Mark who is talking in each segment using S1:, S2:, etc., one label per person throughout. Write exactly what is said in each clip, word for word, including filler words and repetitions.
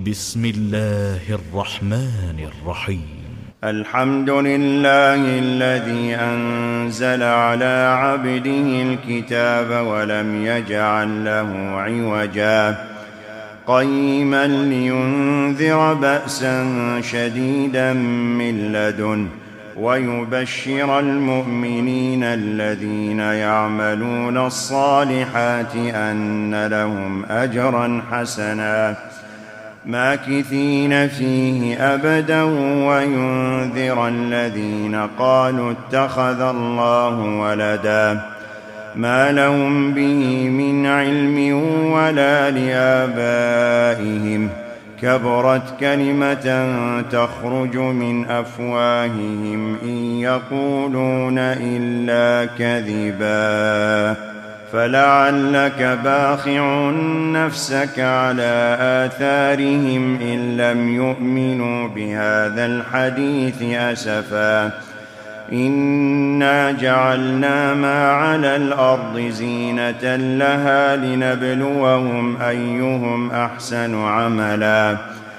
S1: بسم الله الرحمن الرحيم.
S2: الحمد لله الذي أنزل على عبده الكتاب ولم يجعل له عوجا قيما لينذر بأسا شديدا من لدنه ويبشر المؤمنين الذين يعملون الصالحات أن لهم أجرا حسنا ماكثين فيه أبدا وينذر الذين قالوا اتخذ الله ولدا ما لهم به من علم ولا لآبائهم كبرت كلمة تخرج من أفواههم إن يقولون إلا كذبا فلعلك باخع نفسك على آثارهم إن لم يؤمنوا بهذا الحديث أسفا إنا جعلنا ما على الأرض زينة لها لنبلوهم أيهم أحسن عملا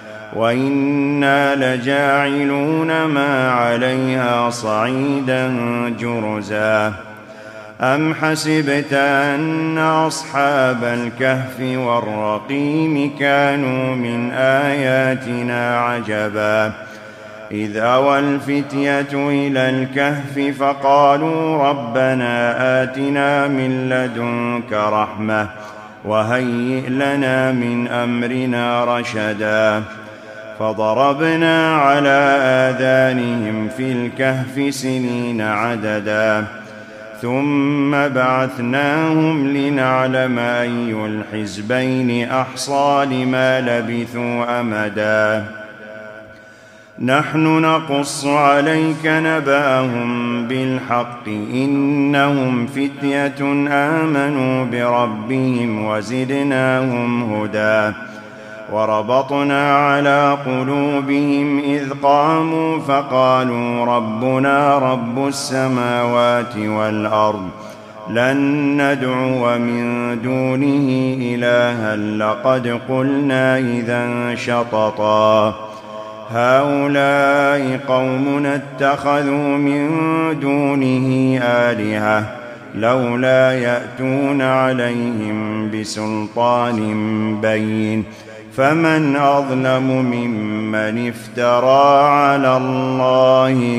S2: وإنا لجاعلون ما عليها صعيدا جرزا أم حسبت أن أصحاب الكهف والرقيم كانوا من آياتنا عجبا إذ أوى الفتية إلى الكهف فقالوا ربنا آتنا من لدنك رحمة وهيئ لنا من أمرنا رشدا فضربنا على آذانهم في الكهف سنين عددا ثم بعثناهم لنعلم أي الحزبين أحصى لما لبثوا أمدا نحن نقص عليك نبأهم بالحق إنهم فتية آمنوا بربهم وزدناهم هدى وربطنا على قلوبهم إذ قاموا فقالوا ربنا رب السماوات والأرض لن ندعو من دونه إلها لقد قلنا إذا شططا هؤلاء قومنا اتخذوا من دونه آلهة لولا يأتون عليهم بسلطان بين فمن أظلم ممن افترى على الله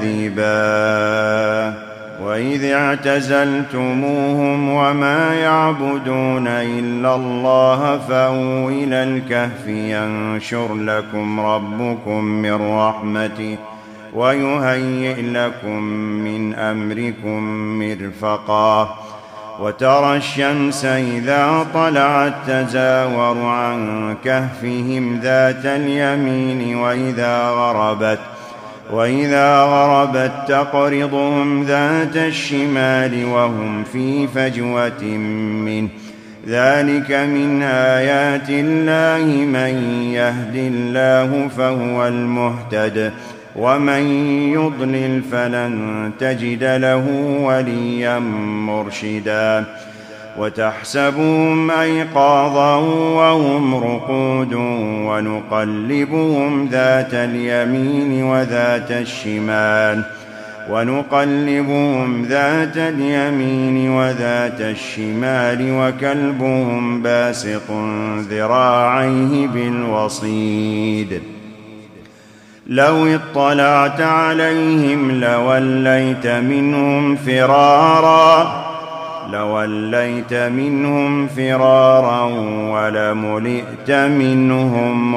S2: كذبا وإذ اعتزلتموهم وما يعبدون إلا الله فأووا إلى الكهف ينشر لكم ربكم من رحمته ويهيئ لكم من أمركم مرفقا وترى الشمس إذا طلعت تزاور عن كهفهم ذات اليمين وإذا غربت وإذا غربت تقرضهم ذات الشمال وهم في فجوة منه ذلك من آيات الله من يهد الله فهو المهتد ومن يضلل فلن تجد له وليا مرشدا وتحسبهم أيقاظا وهم رقود ونقلبهم ذات اليمين وذات الشمال ونقلبهم ذات اليمين وذات الشمال وكلبهم باسط ذراعيه بالوصيد لو اطلعت عليهم لوليت منهم فرارا لوليت منهم فرارا ولملئت منهم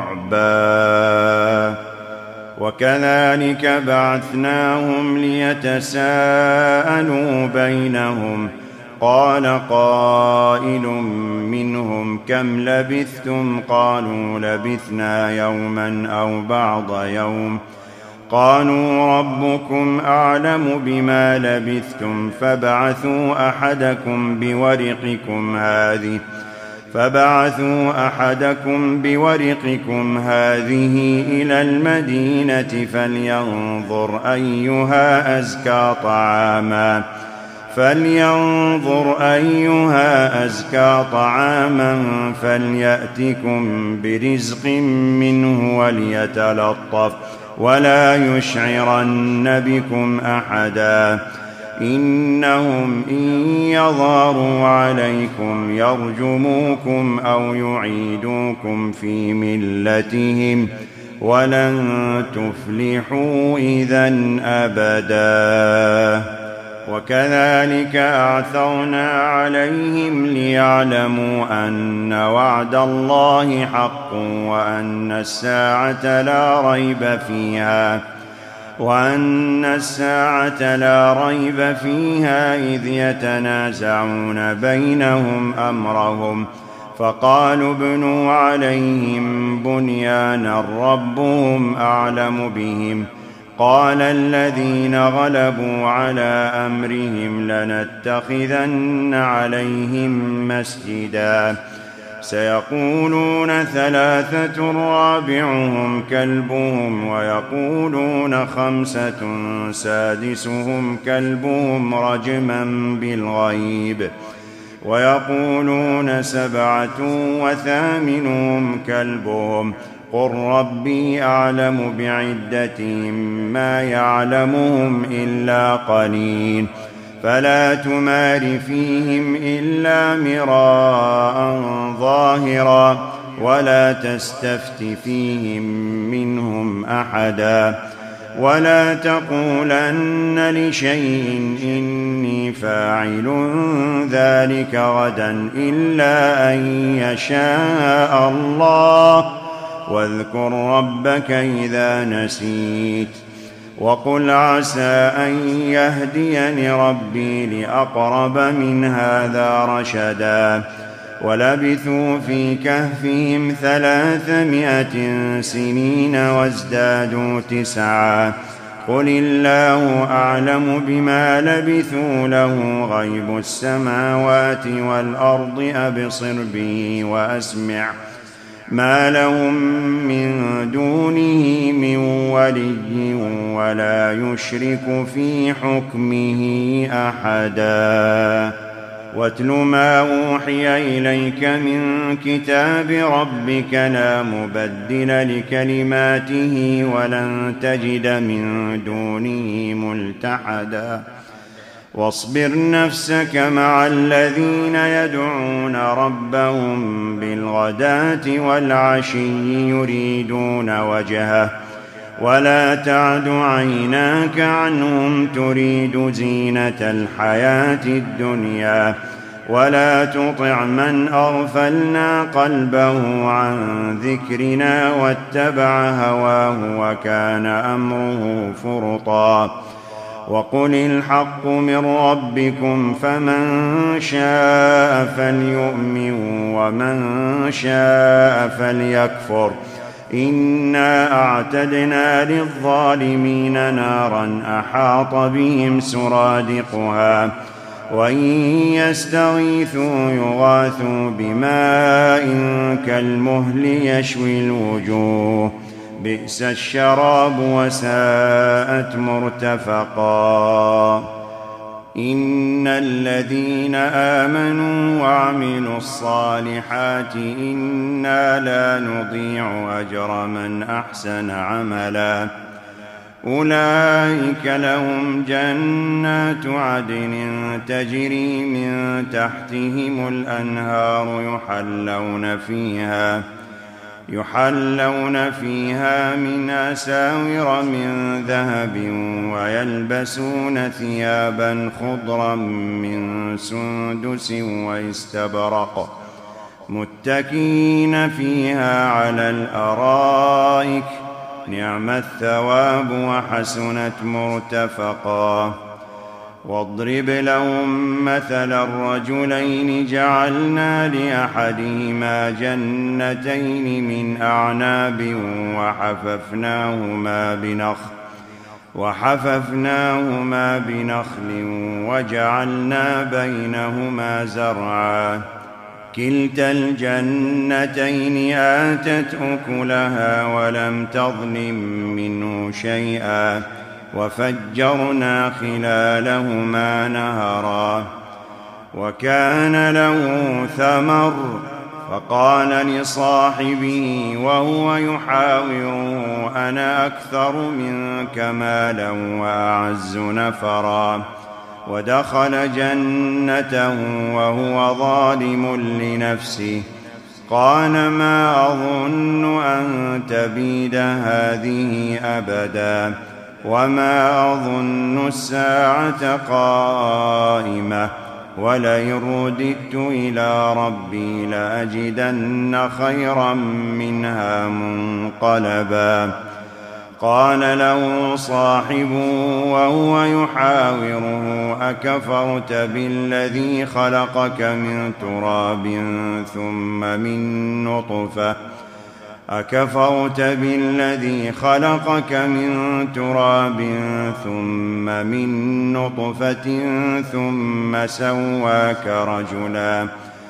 S2: رعبا وكذلك بعثناهم ليتساءلوا بينهم قال قائل منهم كم لبثتم قالوا لبثنا يوما أو بعض يوم قالوا ربكم أعلم بما لبثتم فابعثوا أحدكم بورقكم هذه فبعثوا أحدكم بورقكم هذه إلى المدينة فلينظر أيها أزكى طعاما فلينظر أيها أزكى طعاما فليأتكم برزق منه وليتلطف ولا يشعرن بكم أحدا إنهم إن يظهروا عليكم يرجموكم أو يعيدوكم في ملتهم ولن تفلحوا إذن أبدا وكذلك أعثرنا عليهم ليعلموا أن وعد الله حق وأن الساعة لا ريب فيها وأن الساعة لا ريب فيها إذ يتنازعون بينهم أمرهم فقالوا ابنوا عليهم بنيانا ربهم أعلم بهم قال الذين غلبوا على أمرهم لنتخذن عليهم مسجدا سيقولون ثلاثة رابعهم كلبهم ويقولون خمسة سادسهم كلبهم رجما بالغيب ويقولون سبعة وثامنهم كلبهم قل ربي أعلم بعدتهم ما يعلمهم إلا قليل فلا تمار فيهم إلا مراء ظاهرا ولا تستفت فيهم منهم أحدا ولا تقولن لشيء إني فاعل ذلك غدا إلا أن يشاء الله واذكر ربك إذا نسيت وقل عسى أن يهديني ربي لأقرب من هذا رشدا ولبثوا في كهفهم ثلاثمائة سنين وازدادوا تسعا قل الله أعلم بما لبثوا له غيب السماوات والأرض أبصر به وأسمع ما لهم من دونه من ولي ولا يشرك في حكمه أحدا واتل ما أوحي إليك من كتاب ربك لا مبدل لكلماته ولن تجد من دونه ملتحدا واصبر نفسك مع الذين يدعون ربهم بالغداة والعشي يريدون وجهه ولا تعد عيناك عنهم تريد زينة الحياة الدنيا ولا تطع من أغفلنا قلبه عن ذكرنا واتبع هواه وكان أمره فرطا وقل الحق من ربكم فمن شاء فليؤمن ومن شاء فليكفر إنا أعتدنا للظالمين نارا أحاط بهم سرادقها وإن يستغيثوا يغاثوا بماء كالمهل يشوي الوجوه بئس الشراب وساءت مرتفقا إن الذين آمنوا وعملوا الصالحات إنا لا نضيع أجر من أحسن عملا أولئك لهم جنات عدن تجري من تحتهم الأنهار يحلون فيها يحلون فيها من أساور من ذهب ويلبسون ثيابا خضرا من سندس واستبرق متكئين فيها على الأرائك نعم الثواب وحسنت مرتفقا واضرب لهم مثل الرجلين جعلنا لأحدهما جنتين من أعناب وحففناهما بنخل وحففناهما بنخل وجعلنا بينهما زرعا كلتا الجنتين آتت أكلها ولم تظلم منه شيئا وفجرنا خلالهما نهرا. وكان له ثمر فقال لصاحبه وهو يحاوره أنا أكثر منك مالا وأعز نفرا. ودخل جنته وهو ظالم لنفسه قال ما أظن أن تبيد هذه أبدا وما أظن الساعة قائمة ولئن رددت إلى ربي لأجدن خيرا منها منقلبا. قال له صاحبه وهو يحاوره أكفرت بالذي خلقك من تراب ثم من نطفة أكفرت بالذي خلقك من تراب ثم من نطفة ثم سواك رجلا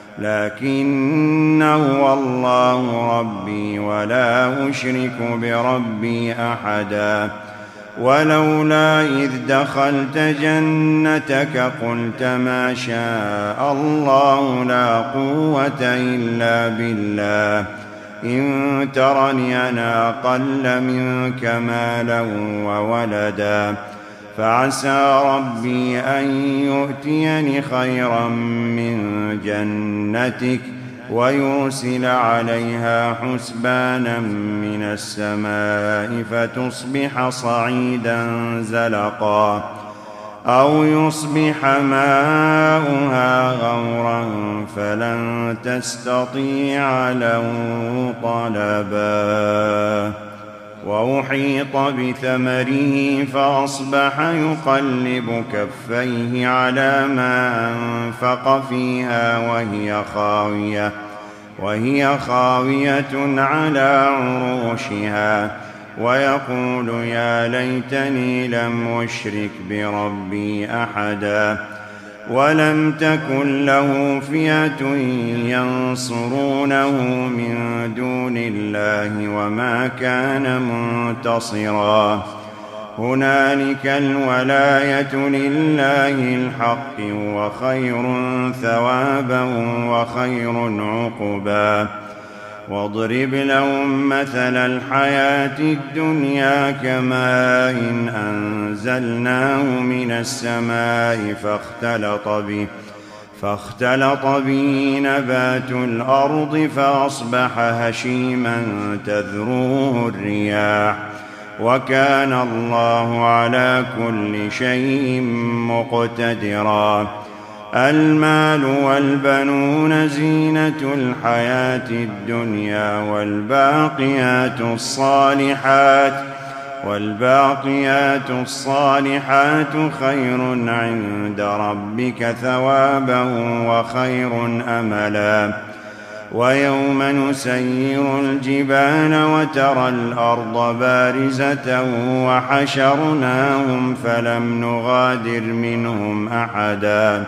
S2: لكن هو الله ربي ولا أشرك بربي أحدا. ولولا إذ دخلت جنتك قلت ما شاء الله لا قوة إلا بالله إن ترني أنا أقل منك مالا وولدا فعسى ربي أن يؤتيني خيرا من جنتك ويرسل عليها حسبانا من السماء فتصبح صعيدا زلقا أو يصبح ماؤها غورا فلن تستطيع له طلبا. وأحيط بثمره فأصبح يقلب كفيه على ما أنفق فيها وهي خاوية وهي خاوية على عروشها ويقول يا ليتني لم أشرك بربي أحدا. ولم تكن له فئة ينصرونه من دون الله وما كان منتصرا. هنالك الولاية لله الحق وخير ثوابا وخير عقبا. واضرب لهم مثل الحياة الدنيا كماء أنزلناه من السماء فاختلط به فاختلط به نبات الأرض فأصبح هشيما تذروه الرياح وكان الله على كل شيء مقتدرا. المال والبنون زينة الحياة الدنيا والباقيات الصالحات والباقيات الصالحات خير عند ربك ثوابا وخير أملا. ويوم نسير الجبال وترى الأرض بارزة وحشرناهم فلم نغادر منهم أحدا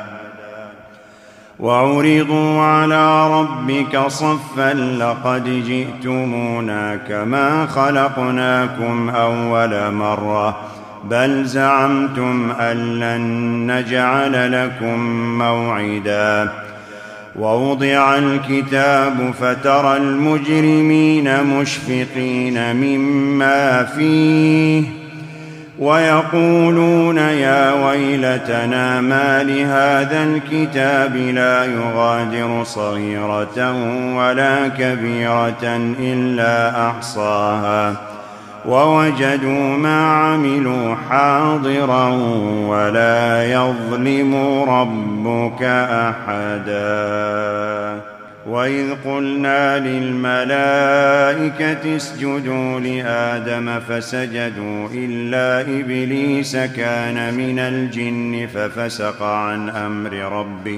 S2: وعرضوا على ربك صفا لقد جئتمونا كما خلقناكم أول مرة بل زعمتم أن لن نجعل لكم موعدا. ووضع الكتاب فترى المجرمين مشفقين مما فيه ويقولون يا ويلتنا ما لهذا الكتاب لا يغادر صغيرة ولا كبيرة إلا أحصاها ووجدوا ما عملوا حاضرا ولا يظلم ربك أحدا. وإذ قلنا للملائكة اسجدوا لآدم فسجدوا إلا إبليس كان من الجن ففسق عن أمر ربه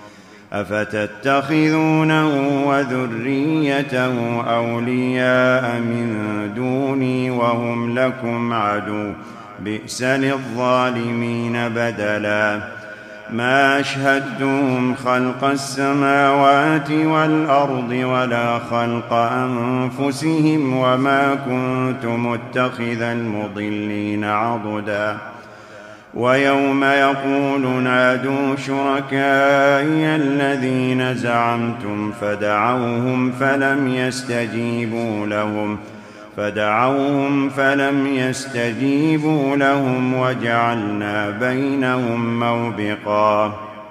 S2: أفتتخذونه وذريته أولياء من دوني وهم لكم عدو بئس للظالمين بدلا. ما أشهدتهم خلق السماوات والأرض ولا خلق أنفسهم وما كنت متخذ المضلين عضدا ويوم يقول نادوا شركائي الذين زعمتم فدعوهم فلم يستجيبوا لهم فدعوهم فلم يستجيبوا لهم وجعلنا بينهم موبقا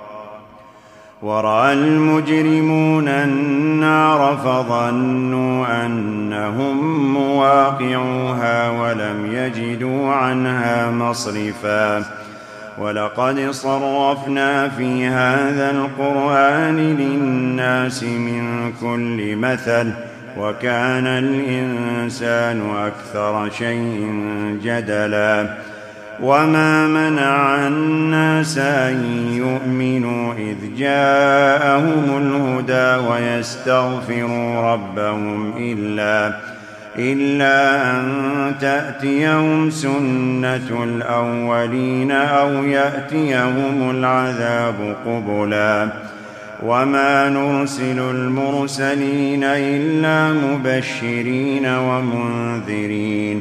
S2: ورأى المجرمون النار فظنوا أنهم مواقعوها ولم يجدوا عنها مصرفا ولقد صرفنا في هذا القرآن للناس من كل مثل وكان الإنسان أكثر شيء جدلا وما منع الناس أن يؤمنوا إذ جاءهم الهدى ويستغفروا ربهم إلا إلا أن تأتيهم سنة الأولين أو يأتيهم العذاب قبلا وما نرسل المرسلين إلا مبشرين ومنذرين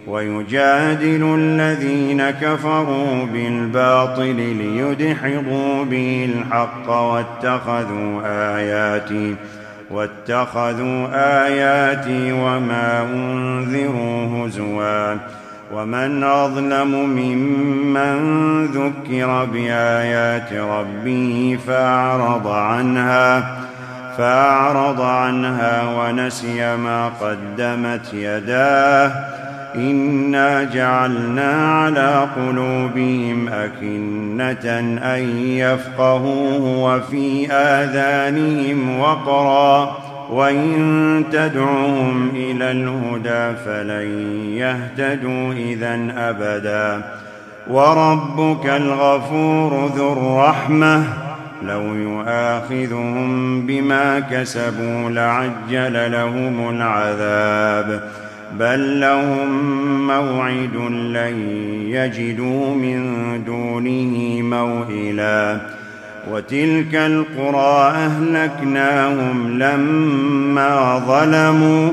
S2: ويجادل الذين كفروا بالباطل ليدحضوا به الحق واتخذوا آياتي واتخذوا آياتي وما أنذروا هزوا ومن أظلم ممن ذكر بآيات ربه فأعرض عنها فأعرض عنها ونسي ما قدمت يداه إنا جعلنا على قلوبهم أكنة أن يفقهوه وفي آذانهم وقرا وإن تدعوهم إلى الهدى فلن يهتدوا إذن أبدا وربك الغفور ذو الرحمة لو يؤاخذهم بما كسبوا لعجل لهم العذاب بل لهم موعد لن يجدوا من دونه موئلا وتلك القرى أهلكناهم لما ظلموا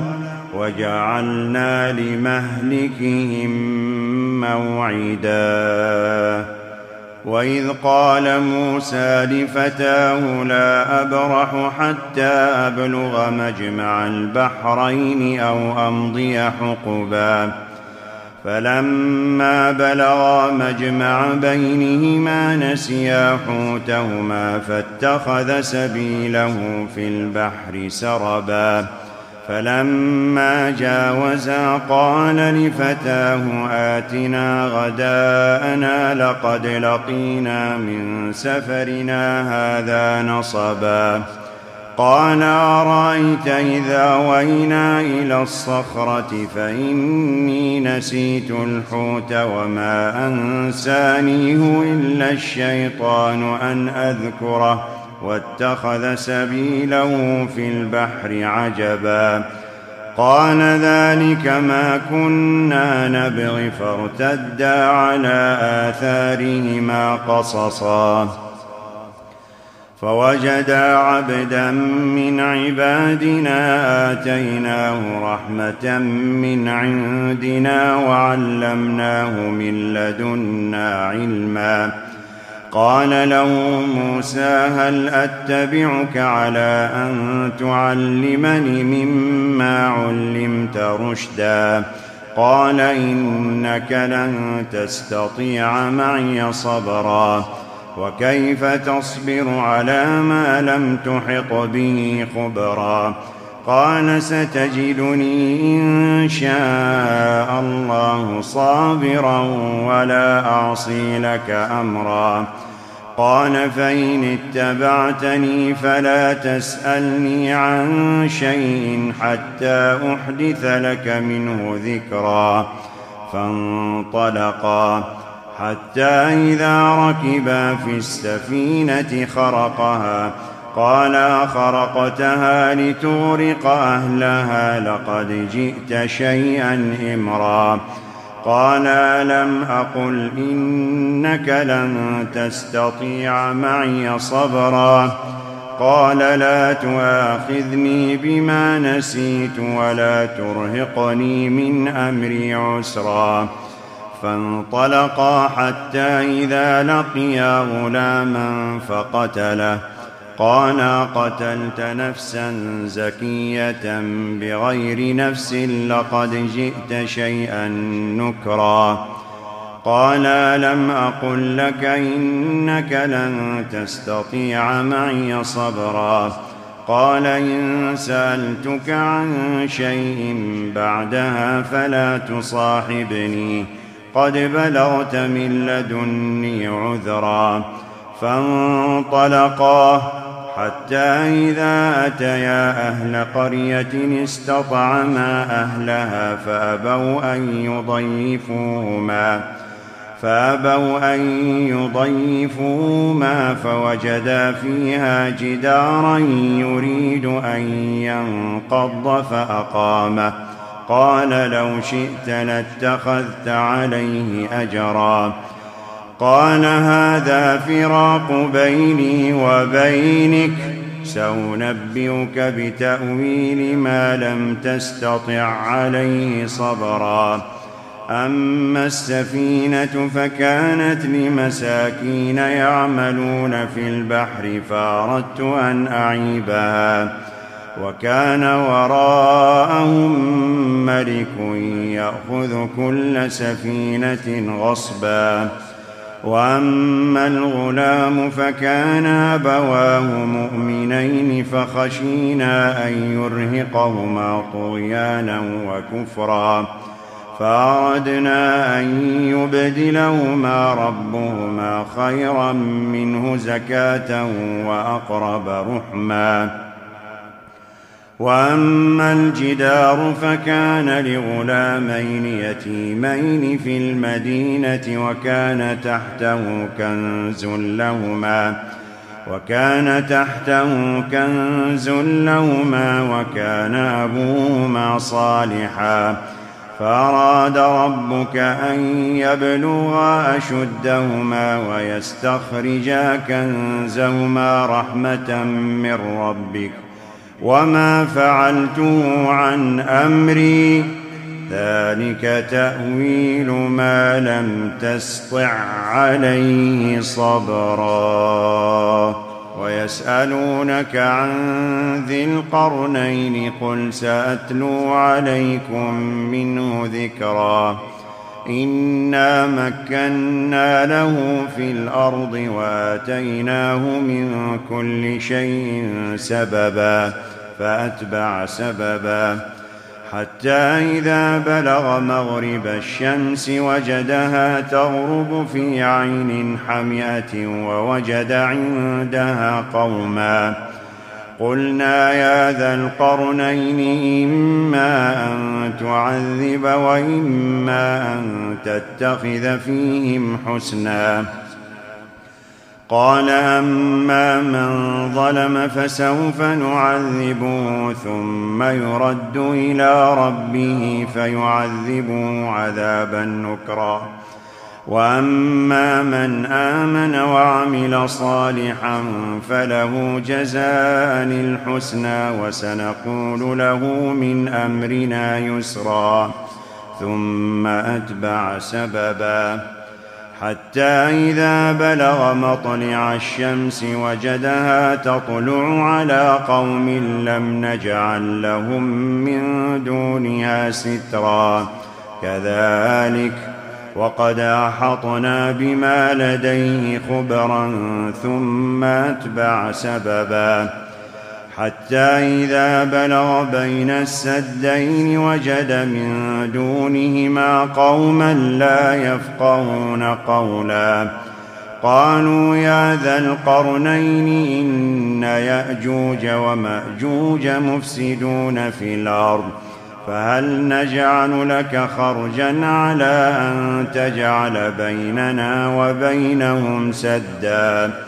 S2: وجعلنا لمهلكهم موعدا وإذ قال موسى لفتاه لا أبرح حتى أبلغ مجمع البحرين أو أمضي حقبا فلما بلغا مجمع بينهما نسيا حوتهما فاتخذ سبيله في البحر سربا فلما جاوزا قال لفتاه آتنا غداءنا لقد لقينا من سفرنا هذا نصبا قال أرأيت إذا وينا إلى الصخرة فإني نسيت الحوت وما أنسانيه إلا الشيطان أن أذكره واتخذ سبيله في البحر عجبا قال ذلك ما كنا نبغي فارتدا على آثارهما قصصا فوجدا عبدا من عبادنا آتيناه رحمة من عندنا وعلمناه من لدنا علما قال له موسى هل أتبعك على أن تعلمني مما علمت رشدا قال إنك لن تستطيع معي صبرا وكيف تصبر على ما لم تحط به خبرا قال ستجدني إن شاء الله صابرا ولا أعصي لك أمرا قال فإن اتبعتني فلا تسألني عن شيء حتى أحدث لك منه ذكرا فانطلقا حتى إذا ركبا في السفينة خرقها قال خرقتها لتغرق أهلها لقد جئت شيئا إمرا قال ألم أقل إنك لن تستطيع معي صبرا قال لا تؤاخذني بما نسيت ولا ترهقني من أمري عسرا فانطلقا حتى إذا لقيا غلاما فقتله قال قتلت نفسا زكية بغير نفس لقد جئت شيئا نكرا قال لم أقل لك إنك لن تستطيع معي صبرا قال إن سألتك عن شيء بعدها فلا تصاحبني قد بلغت من لدني عذرا فانطلقا حتى إذا أتيا أهل قرية استطعما أهلها فأبوا أن يضيفوهما فأبوا أن يضيفوهما فوجدا فيها جدارا يريد أن ينقض فأقامه قال لو شئت لاتخذت عليه أجرا قال هذا فراق بيني وبينك سأنبئك بتأويل ما لم تستطع عليه صبرا أما السفينة فكانت لمساكين يعملون في البحر فأردت أن أعيبها وكان وراءهم ملك يأخذ كل سفينة غصبا وأما الغلام فكان أبواه مؤمنين فخشينا أن يرهقهما طغيانا وكفرا فأردنا أن يبدلهما ربهما خيرا منه زكاة وأقرب رحما وأما الجدار فكان لغلامين يتيمين في المدينة وكان تحته كنز لهما وكان تحته كنز لهما وكان أبوهما صالحا فأراد ربك أن يبلغا أشدهما ويستخرجا كنزهما رحمة من ربك وما فعلته عن أمري ذلك تأويل ما لم تسطع عليه صبرا ويسألونك عن ذي القرنين قل سأتلو عليكم منه ذكرا إنا مكنا له في الأرض وآتيناه من كل شيء سببا فأتبع سببا حتى إذا بلغ مغرب الشمس وجدها تغرب في عين حمئة ووجد عندها قوما قلنا يا ذا القرنين إما أن تعذب وإما أن تتخذ فيهم حسنا قال أما من ظلم فسوف نعذبه ثم يرد إلى ربه فيعذبه عذابا نكرا وأما من آمن وعمل صالحا فله جزاء الحسنى وسنقول له من أمرنا يسرا ثم أتبع سببا حتى إذا بلغ مطلع الشمس وجدها تطلع على قوم لم نجعل لهم من دونها سترا كذلك وقد أحطنا بما لديه خبرا ثم أتبع سببا حتى إذا بلغ بين السدين وجد من دونهما قوما لا يفقهون قولا قالوا يا ذا القرنين إن يأجوج ومأجوج مفسدون في الأرض فهل نجعل لك خرجا على أن تجعل بيننا وبينهم سدا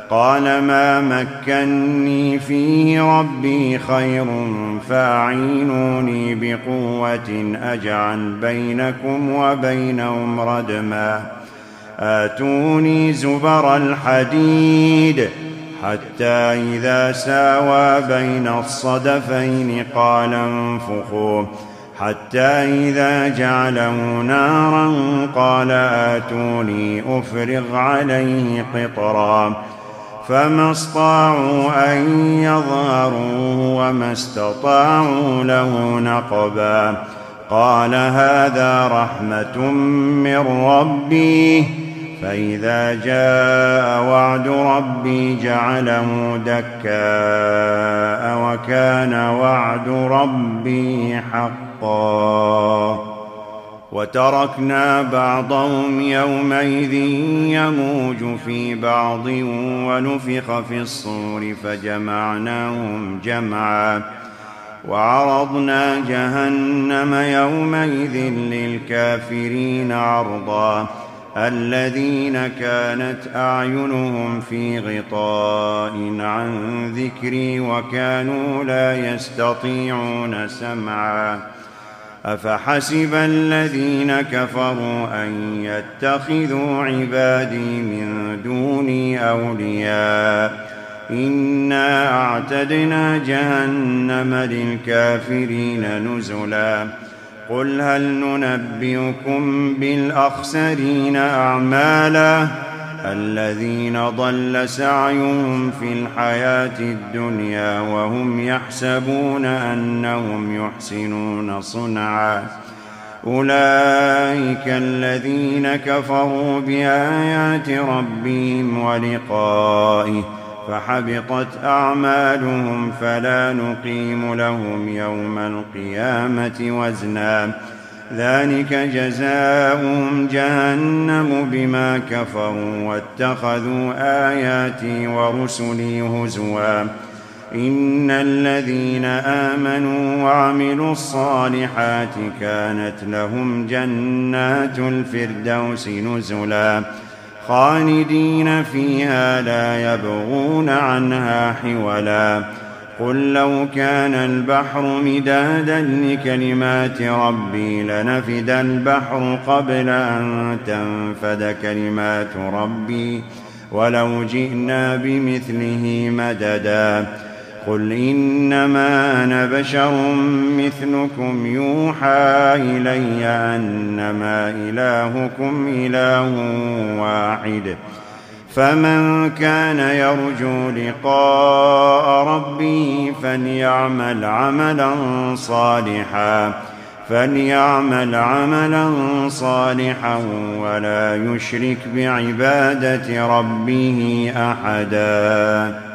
S2: قال ما مكني فيه ربي خير فاعينوني بقوة أجعل بينكم وبينهم ردما آتوني زبر الحديد حتى إذا ساوى بين الصدفين قال انفخوا حتى إذا جعله نارا قال آتوني أفرغ عليه قطرا فما استطاعوا أن يظهروه وما استطاعوا له نقبا قال هذا رحمة من ربي فإذا جاء وعد ربي جعله دكاء وكان وعد ربي حقا وتركنا بعضهم يومئذ يموج في بعض ونفخ في الصور فجمعناهم جمعا وعرضنا جهنم يومئذ للكافرين عرضا الذين كانت أعينهم في غطاء عن ذكري وكانوا لا يستطيعون سمعا أفحسب الذين كفروا أن يتخذوا عبادي من دوني أولياء إنا أعتدنا جهنم للكافرين نزلا قل هل ننبئكم بالأخسرين أعمالا الذين ضل سعيهم في الحياة الدنيا وهم يحسبون أنهم يحسنون صنعا أولئك الذين كفروا بآيات ربهم ولقائه فحبطت أعمالهم فلا نقيم لهم يوم القيامة وزنا ذلك جزاؤهم جهنم بما كفروا واتخذوا آياتي ورسلي هزوا إن الذين آمنوا وعملوا الصالحات كانت لهم جنات الفردوس نزلا خالدين فيها لا يبغون عنها حولا قل لو كان البحر مدادا لكلمات ربي لنفد البحر قبل أن تنفد كلمات ربي ولو جئنا بمثله مددا قل إنما أنا بشر مثلكم يوحى إلي أنما إلهكم إله واحد فمن كان يرجو لقاء ربه فليعمل عملا صالحا فليعمل عملا صالحا ولا يشرك بعبادة ربه أحدا